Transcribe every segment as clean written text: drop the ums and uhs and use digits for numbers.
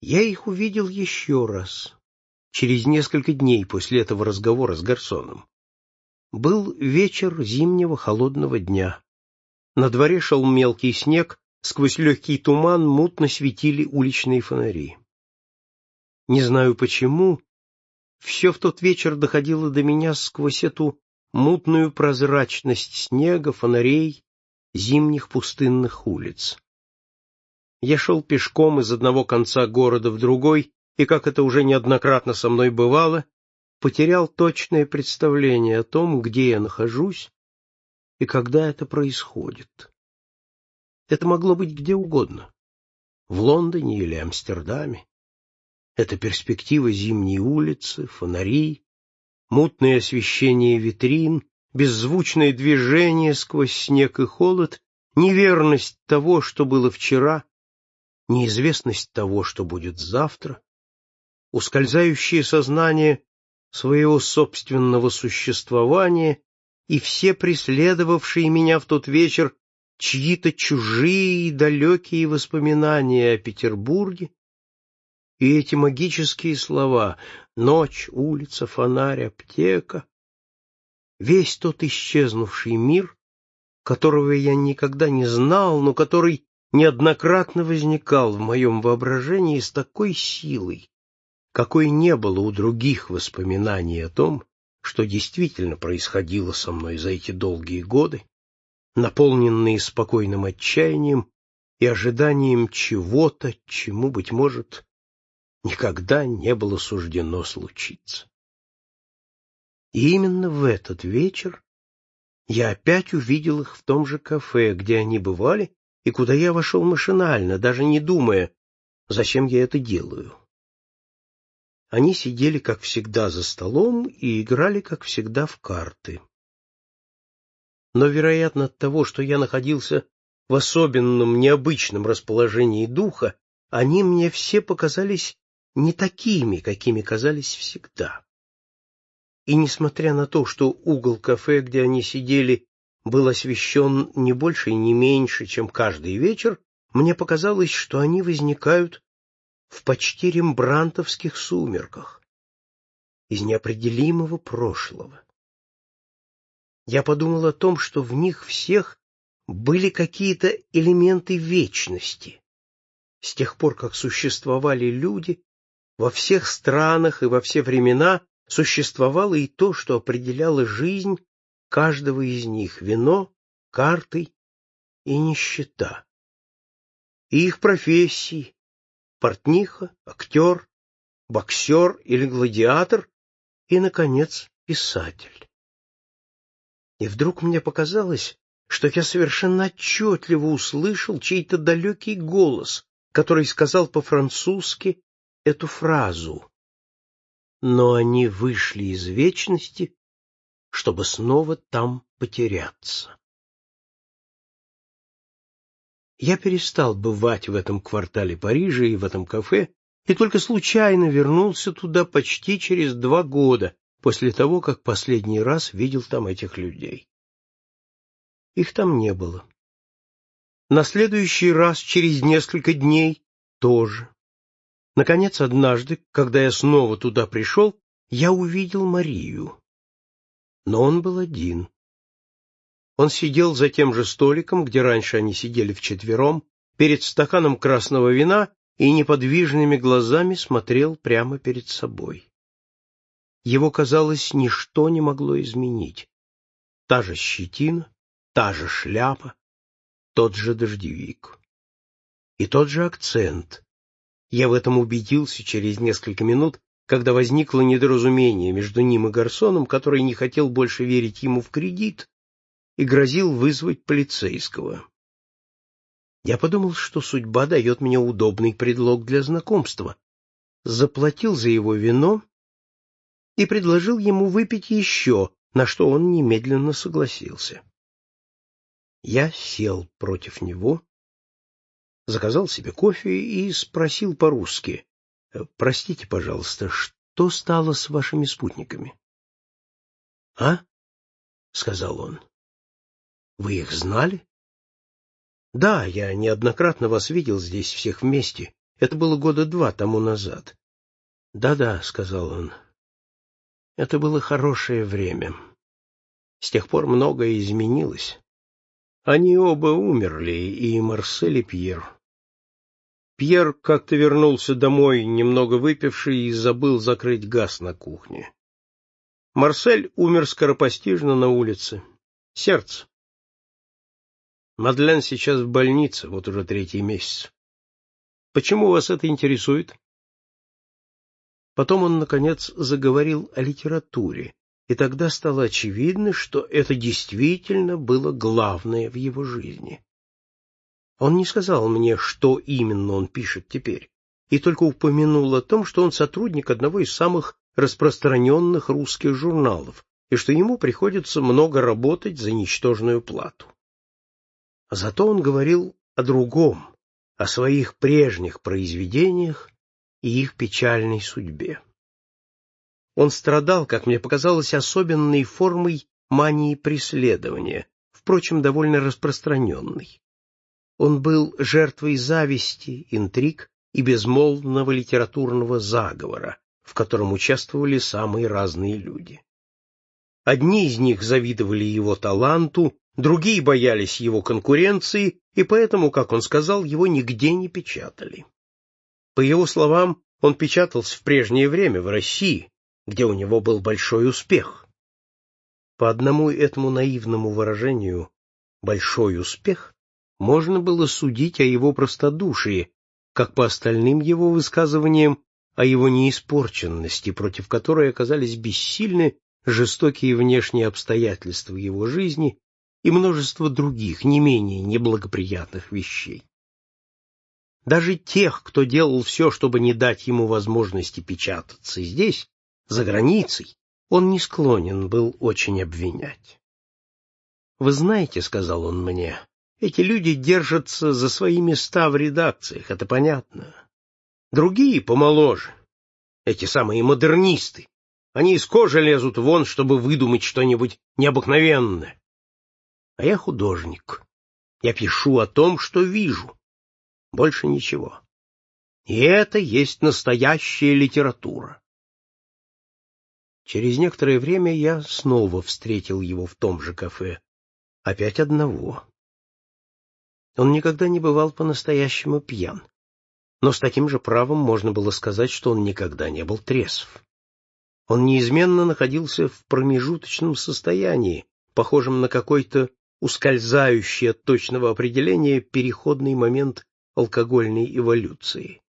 Я их увидел еще раз, через несколько дней после этого разговора с гарсоном. Был вечер зимнего холодного дня. На дворе шел мелкий снег, сквозь легкий туман мутно светили уличные фонари. Не знаю почему, все в тот вечер доходило до меня сквозь эту мутную прозрачность снега, фонарей, зимних пустынных улиц. Я шел пешком из одного конца города в другой, и, как это уже неоднократно со мной бывало, потерял точное представление о том, где я нахожусь и когда это происходит. Это могло быть где угодно, в Лондоне или Амстердаме. Это перспектива зимней улицы, фонари, мутное освещение витрин, беззвучное движение сквозь снег и холод, неверность того, что было вчера, неизвестность того, что будет завтра, ускользающее сознание своего собственного существования и все преследовавшие меня в тот вечер чьи-то чужие и далекие воспоминания о Петербурге, и эти магические слова «ночь», «улица», «фонарь», «аптека», весь тот исчезнувший мир, которого я никогда не знал, но который неоднократно возникал в моем воображении с такой силой, какой не было у других воспоминаний о том, что действительно происходило со мной за эти долгие годы, наполненные спокойным отчаянием и ожиданием чего-то, чему, быть может, никогда не было суждено случиться. И именно в этот вечер я опять увидел их в том же кафе, где они бывали, и куда я вошел машинально, даже не думая, зачем я это делаю. Они сидели, как всегда, за столом и играли, как всегда, в карты. Но, вероятно, от того, что я находился в особенном, необычном расположении духа, они мне все показались не такими, какими казались всегда. И несмотря на то, что угол кафе, где они сидели, был освещен не больше и не меньше, чем каждый вечер, мне показалось, что они возникают в почти рембрандтовских сумерках, из неопределимого прошлого. Я подумал о том, что в них всех были какие-то элементы вечности. С тех пор, как существовали люди, во всех странах и во все времена существовало и то, что определяло жизнь каждого из них — вино, карты и нищета. И их профессии — портниха, актер, боксер или гладиатор и, наконец, писатель. И вдруг мне показалось, что я совершенно отчетливо услышал чей-то далекий голос, который сказал по-французски эту фразу: «Но они вышли из вечности, чтобы снова там потеряться». Я перестал бывать в этом квартале Парижа и в этом кафе, и только случайно вернулся туда почти через 2 года после того, как последний раз видел там этих людей. Их там не было. На следующий раз, через несколько дней, тоже. Наконец, однажды, когда я снова туда пришел, я увидел Марию. Но он был один. Он сидел за тем же столиком, где раньше они сидели вчетвером, перед стаканом красного вина и неподвижными глазами смотрел прямо перед собой. Его, казалось, ничто не могло изменить. Та же щетина, та же шляпа, тот же дождевик. И тот же акцент. Я в этом убедился через несколько минут, когда возникло недоразумение между ним и гарсоном, который не хотел больше верить ему в кредит и грозил вызвать полицейского. Я подумал, что судьба дает мне удобный предлог для знакомства. Заплатил за его вино и предложил ему выпить еще, на что он немедленно согласился. Я сел против него, заказал себе кофе и спросил по-русски: «Простите, пожалуйста, что стало с вашими спутниками?» «А?» — сказал он. «Вы их знали?» «Да, я неоднократно вас видел здесь всех вместе. Это было 2 года тому назад. «Да-да», — сказал он, — «это было хорошее время. С тех пор многое изменилось. Они оба умерли, и Марсель, и Пьер. Пьер как-то вернулся домой, немного выпивший, и забыл закрыть газ на кухне. Марсель умер скоропостижно на улице. Сердце. Мадлен сейчас в больнице, вот уже 3-й месяц. Почему вас это интересует?» Потом он, наконец, заговорил о литературе, и тогда стало очевидно, что это действительно было главное в его жизни. Он не сказал мне, что именно он пишет теперь, и только упомянул о том, что он сотрудник одного из самых распространенных русских журналов, и что ему приходится много работать за ничтожную плату. Зато он говорил о другом, о своих прежних произведениях и их печальной судьбе. Он страдал, как мне показалось, особенной формой мании преследования, впрочем, довольно распространенной. Он был жертвой зависти, интриг и безмолвного литературного заговора, в котором участвовали самые разные люди. Одни из них завидовали его таланту, другие боялись его конкуренции, и поэтому, как он сказал, его нигде не печатали. По его словам, он печатался в прежнее время в России, где у него был большой успех. По одному этому наивному выражению «большой успех» можно было судить о его простодушии, как по остальным его высказываниям о его неиспорченности, против которой оказались бессильны жестокие внешние обстоятельства его жизни и множество других, не менее неблагоприятных вещей. Даже тех, кто делал все, чтобы не дать ему возможности печататься здесь, за границей, он не склонен был очень обвинять. «Вы знаете, — сказал он мне, — эти люди держатся за свои места в редакциях, это понятно. Другие помоложе, эти самые модернисты, они из кожи лезут вон, чтобы выдумать что-нибудь необыкновенное. А я художник, я пишу о том, что вижу. Больше ничего. И это есть настоящая литература». Через некоторое время я снова встретил его в том же кафе, опять одного. Он никогда не бывал по-настоящему пьян, но с таким же правом можно было сказать, что он никогда не был трезв. Он неизменно находился в промежуточном состоянии, похожем на какой-то ускользающий от точного определения переходный момент алкогольной эволюции.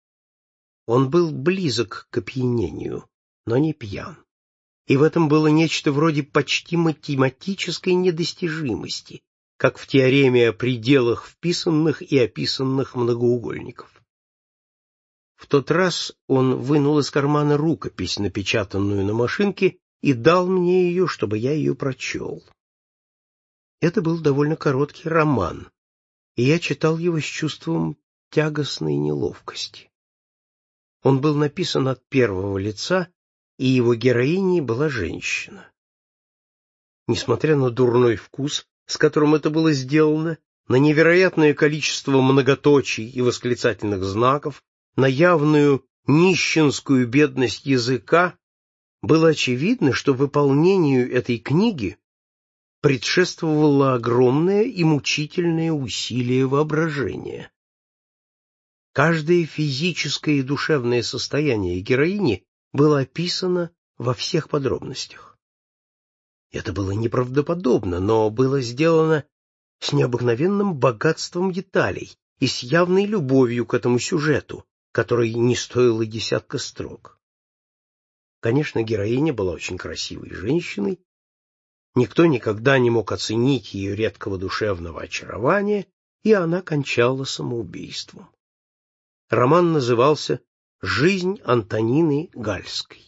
Он был близок к опьянению, но не пьян. И в этом было нечто вроде почти математической недостижимости, как в теореме о пределах вписанных и описанных многоугольников. В тот раз он вынул из кармана рукопись, напечатанную на машинке, и дал мне ее, чтобы я ее прочел. Это был довольно короткий роман, и я читал его с чувством тягостной неловкости. Он был написан от первого лица, и его героиней была женщина. Несмотря на дурной вкус, с которым это было сделано, на невероятное количество многоточий и восклицательных знаков, на явную нищенскую бедность языка, было очевидно, что выполнению этой книги предшествовало огромное и мучительное усилие воображения. Каждое физическое и душевное состояние героини было описано во всех подробностях. Это было неправдоподобно, но было сделано с необыкновенным богатством деталей и с явной любовью к этому сюжету, который не стоил и 10 строк. Конечно, героиня была очень красивой женщиной, никто никогда не мог оценить ее редкого душевного очарования, и она кончала самоубийством. Роман назывался «Жизнь Антонины Гальской».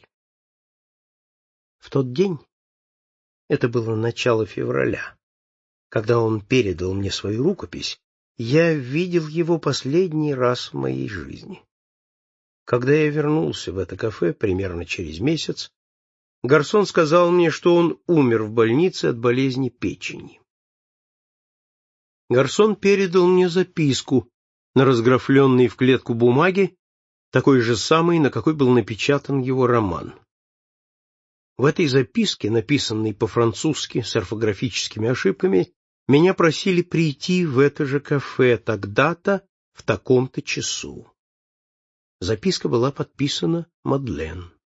В тот день, это было начало февраля, когда он передал мне свою рукопись, я видел его последний раз в моей жизни. Когда я вернулся в это кафе примерно через месяц, гарсон сказал мне, что он умер в больнице от болезни печени. Гарсон передал мне записку, на разграфленной в клетку бумаге, такой же самой, на какой был напечатан его роман. В этой записке, написанной по-французски с орфографическими ошибками, меня просили прийти в это же кафе тогда-то, в таком-то часу. Записка была подписана Мадлен.